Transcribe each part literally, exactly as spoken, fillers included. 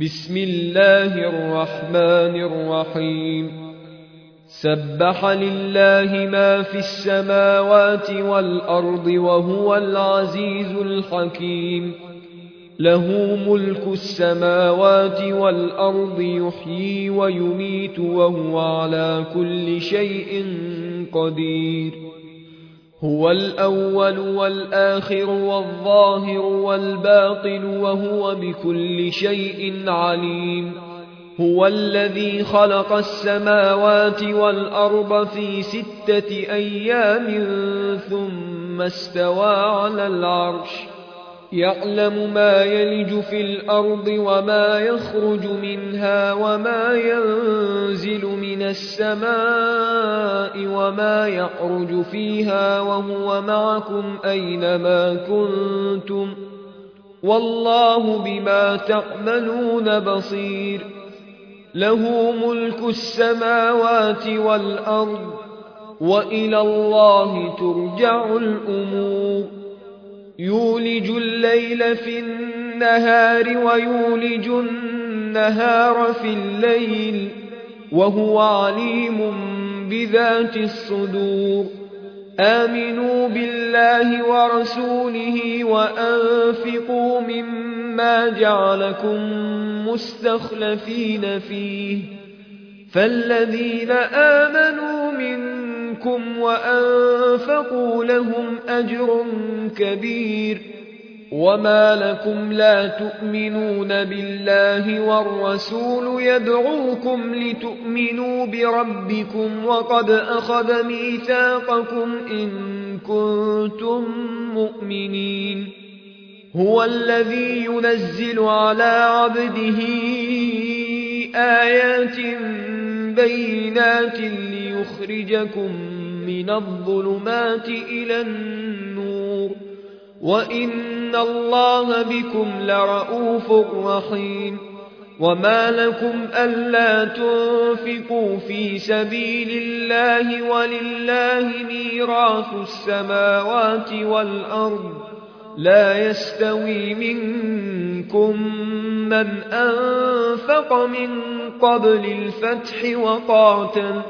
بسم الله الرحمن الرحيم سبح لله ما في السماوات والأرض وهو العزيز الحكيم له ملك السماوات والأرض يحيي ويميت وهو على كل شيء قدير هو الأول والآخر والظاهر والباطن وهو بكل شيء عليم هو الذي خلق السماوات والأرض في ستة أيام ثم استوى على العرش يعلم ما يلج في الأرض وما يخرج منها وما ينزل من السماء وما يعرج فيها وهو معكم أينما كنتم والله بما تعملون بصير له ملك السماوات والأرض وإلى الله ترجع الأمور يولج الليل في النهار ويولج النهار في الليل وهو عليم بذات الصدور آمنوا بالله ورسوله وأنفقوا مما جعلكم مستخلفين فيه فالذين آمنوا منكم وأنفقوا لهم أجر كبير وما لكم لا تؤمنون بالله والرسول يدعوكم لتؤمنوا بربكم وقد أخذ ميثاقكم إن كنتم مؤمنين هو الذي ينزل على عبده آيات بينات ليخرجكم من الظلمات إلى النور وإن الله بكم لرءوف رحيم وما لكم ألا تنفقوا في سبيل الله ولله ميراث السماوات والأرض لا يستوي منكم من أنفق من قبل الفتح وقاتل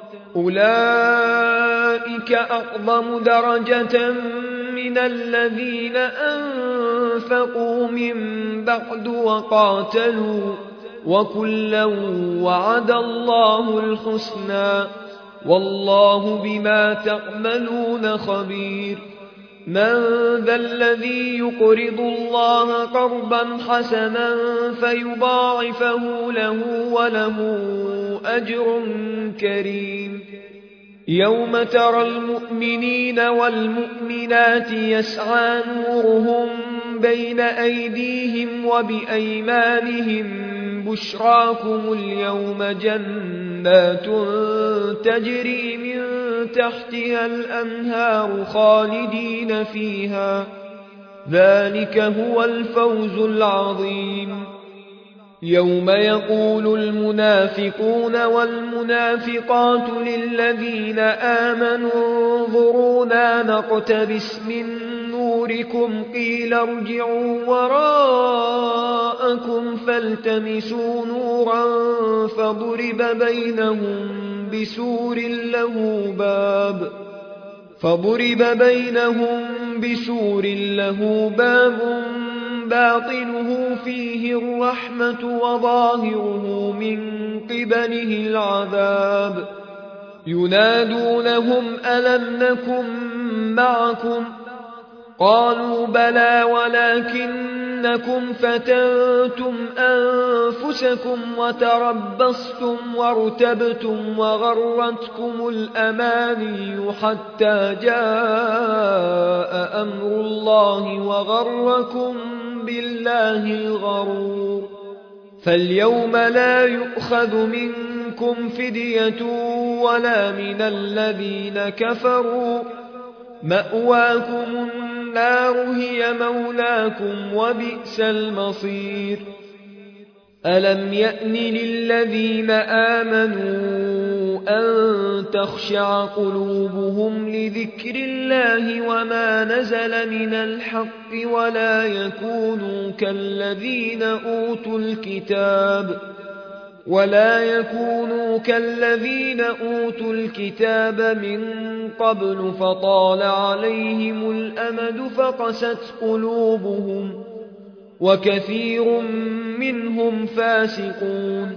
أولئك أعظم درجة من الذين أنفقوا من بعد وقاتلوا وكلا وعد الله الحسنى والله بما تعملون خبير من ذا الذي يقرض الله قرضا حسنا فيضاعفه له وله أجر كريم يوم ترى المؤمنين والمؤمنات يسعى نورهم بين أيديهم وبأيمانهم بشراكم اليوم جنات تجري من تحتها الأنهار خالدين فيها ذلك هو الفوز العظيم يوم يقول المنافقون والمنافقات للذين آمنوا انظرونا نقتبس من نوركم قيل ارجعوا وراءكم فالتمسوا نورا فضرب بينهم بسور له باب فضرب بينهم بسور له باب باطنه فيه الرحمة وظاهره من قبله العذاب ينادونهم ألم نكن معكم قالوا بلى ولكنكم فتنتم أنفسكم وتربصتم وارتبتم وغرتكم الأماني حتى جاء أمر الله وغركم بالله الغرور فاليوم لا يؤخذ منكم فدية ولا من الذين كفروا مأواكم النار هي مولاكم وبئس المصير ألم يأن للذين آمنوا أن تخشع قلوبهم لذكر الله وما نزل من الحق ولا يكونوا كالذين أوتوا الكتاب ولا يكونوا كالذين أوتوا الكتاب من قبل فطال عليهم الأمد فقست قلوبهم وكثير منهم فاسقون.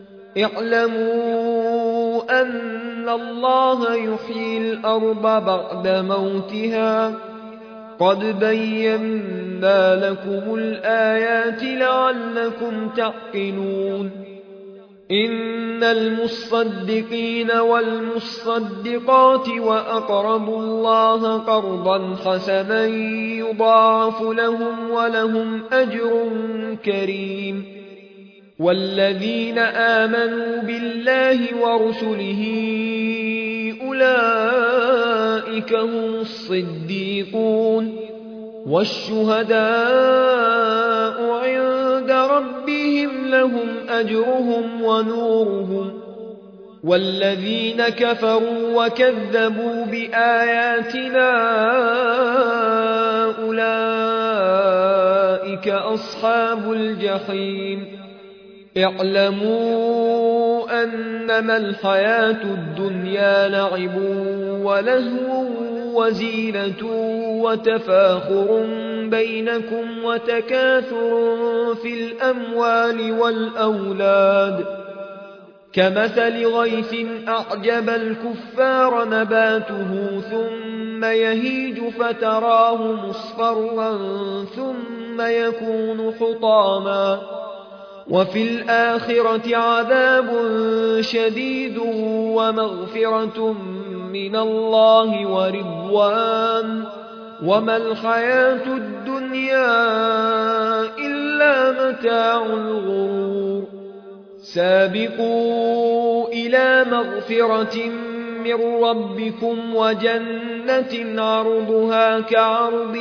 اعلموا أن الله يحيي الأرض بعد موتها قد بينا لكم الآيات لعلكم تعقلون. إن المصدقين والمصدقات وأقرضوا الله قرضا حسنا يضاعف لهم ولهم أجر كريم. والذين آمنوا بالله ورسله أولئك هم الصديقون والشهداء عند ربهم لهم أجرهم ونورهم. والذين كفروا وكذبوا بآياتنا أولئك أصحاب الجحيم. اعلموا أنما الحياة الدنيا لعب ولهو وزينة وتفاخر بينكم وتكاثر في الأموال والأولاد كمثل غيث أعجب الكفار نباته ثم يهيج فتراه مصفرا ثم يكون حطاما وفي الآخرة عذاب شديد ومغفرة من الله ورضوان وما الحياة الدنيا إلا متاع الغرور. سابقوا إلى مغفرة من ربكم وجنة عرضها كعرض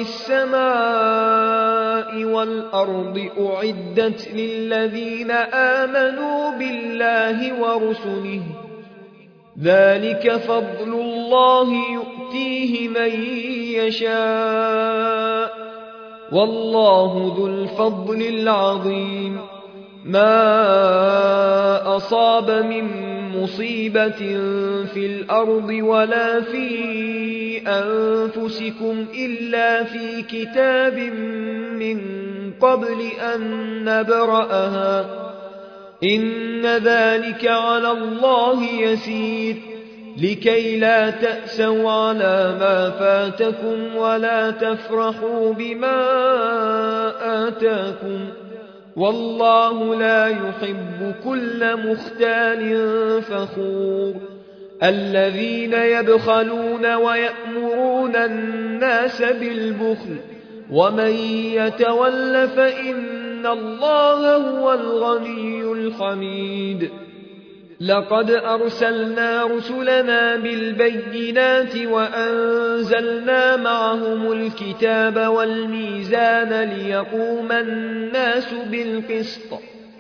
السماء والأرض أعدت للذين آمنوا بالله ورسله ذلك فضل الله يؤتيه من يشاء والله ذو الفضل العظيم. ما أصاب من مصيبة في الأرض ولا في أنفسكم إلا في كتاب من قبل أن نبرأها إن ذلك على الله يسير. لكي لا تأسوا على ما فاتكم ولا تفرحوا بما آتاكم والله لا يحب كل مختال فخور. الذين يبخلون ويأمرون الناس بالبخل ومن يتول فإن الله هو الغني الحميد. لقد أرسلنا رسلنا بالبينات وأنزلنا معهم الكتاب والميزان ليقوم الناس بالقسط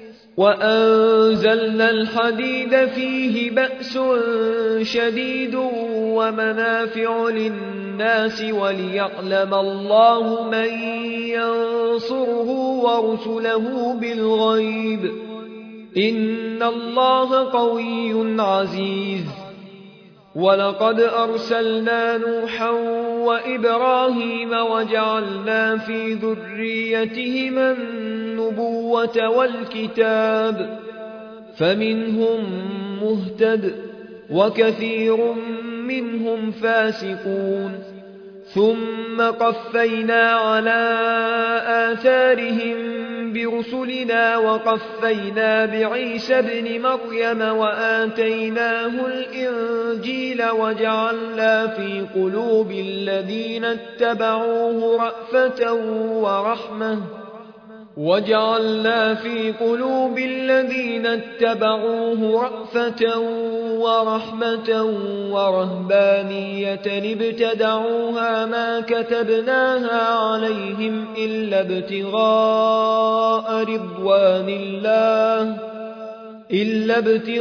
وأنزلنا الحديد فيه بأس شديد ومنافع للناس وليعلم الله من ينصره ورسله بالغيب إن الله قوي عزيز. ولقد أرسلنا نوحا وإبراهيم وجعلنا في ذريتهما النبوة والكتاب فمنهم مهتد وكثير منهم فاسقون. ثم قفينا على آثارهم برسلنا وقفينا بعيسى ابن مريم وآتيناه الإنجيل وجعلنا في قلوب الذين اتبعوه رأفة ورحمة وجعلنا في قلوب الذين اتبعوه رأفة ورحمة ورهبانية ابتدعوها ما كتبناها عليهم إلا ابتغاء رضوان الله إلا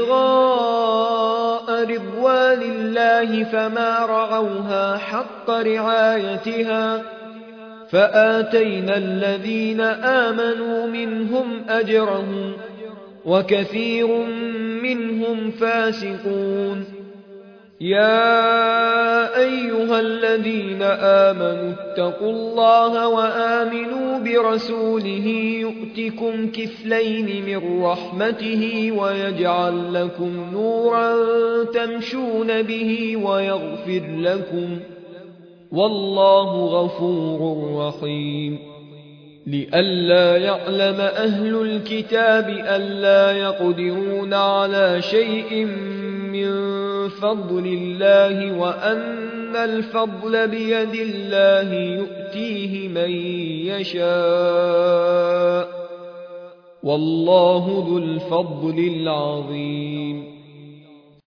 ابتغاء رضوان الله فما رعوها حق رعايتها فآتينا الذين آمنوا منهم أجرهم وكثير منهم فاسقون. يا أيها الذين آمنوا اتقوا الله وآمنوا برسوله يؤتكم كفلين من رحمته ويجعل لكم نورا تمشون به ويغفر لكم والله غفور رحيم. لئلا يعلم أهل الكتاب ألا يقدرون على شيء من فضل الله وأن الفضل بيد الله يؤتيه من يشاء والله ذو الفضل العظيم.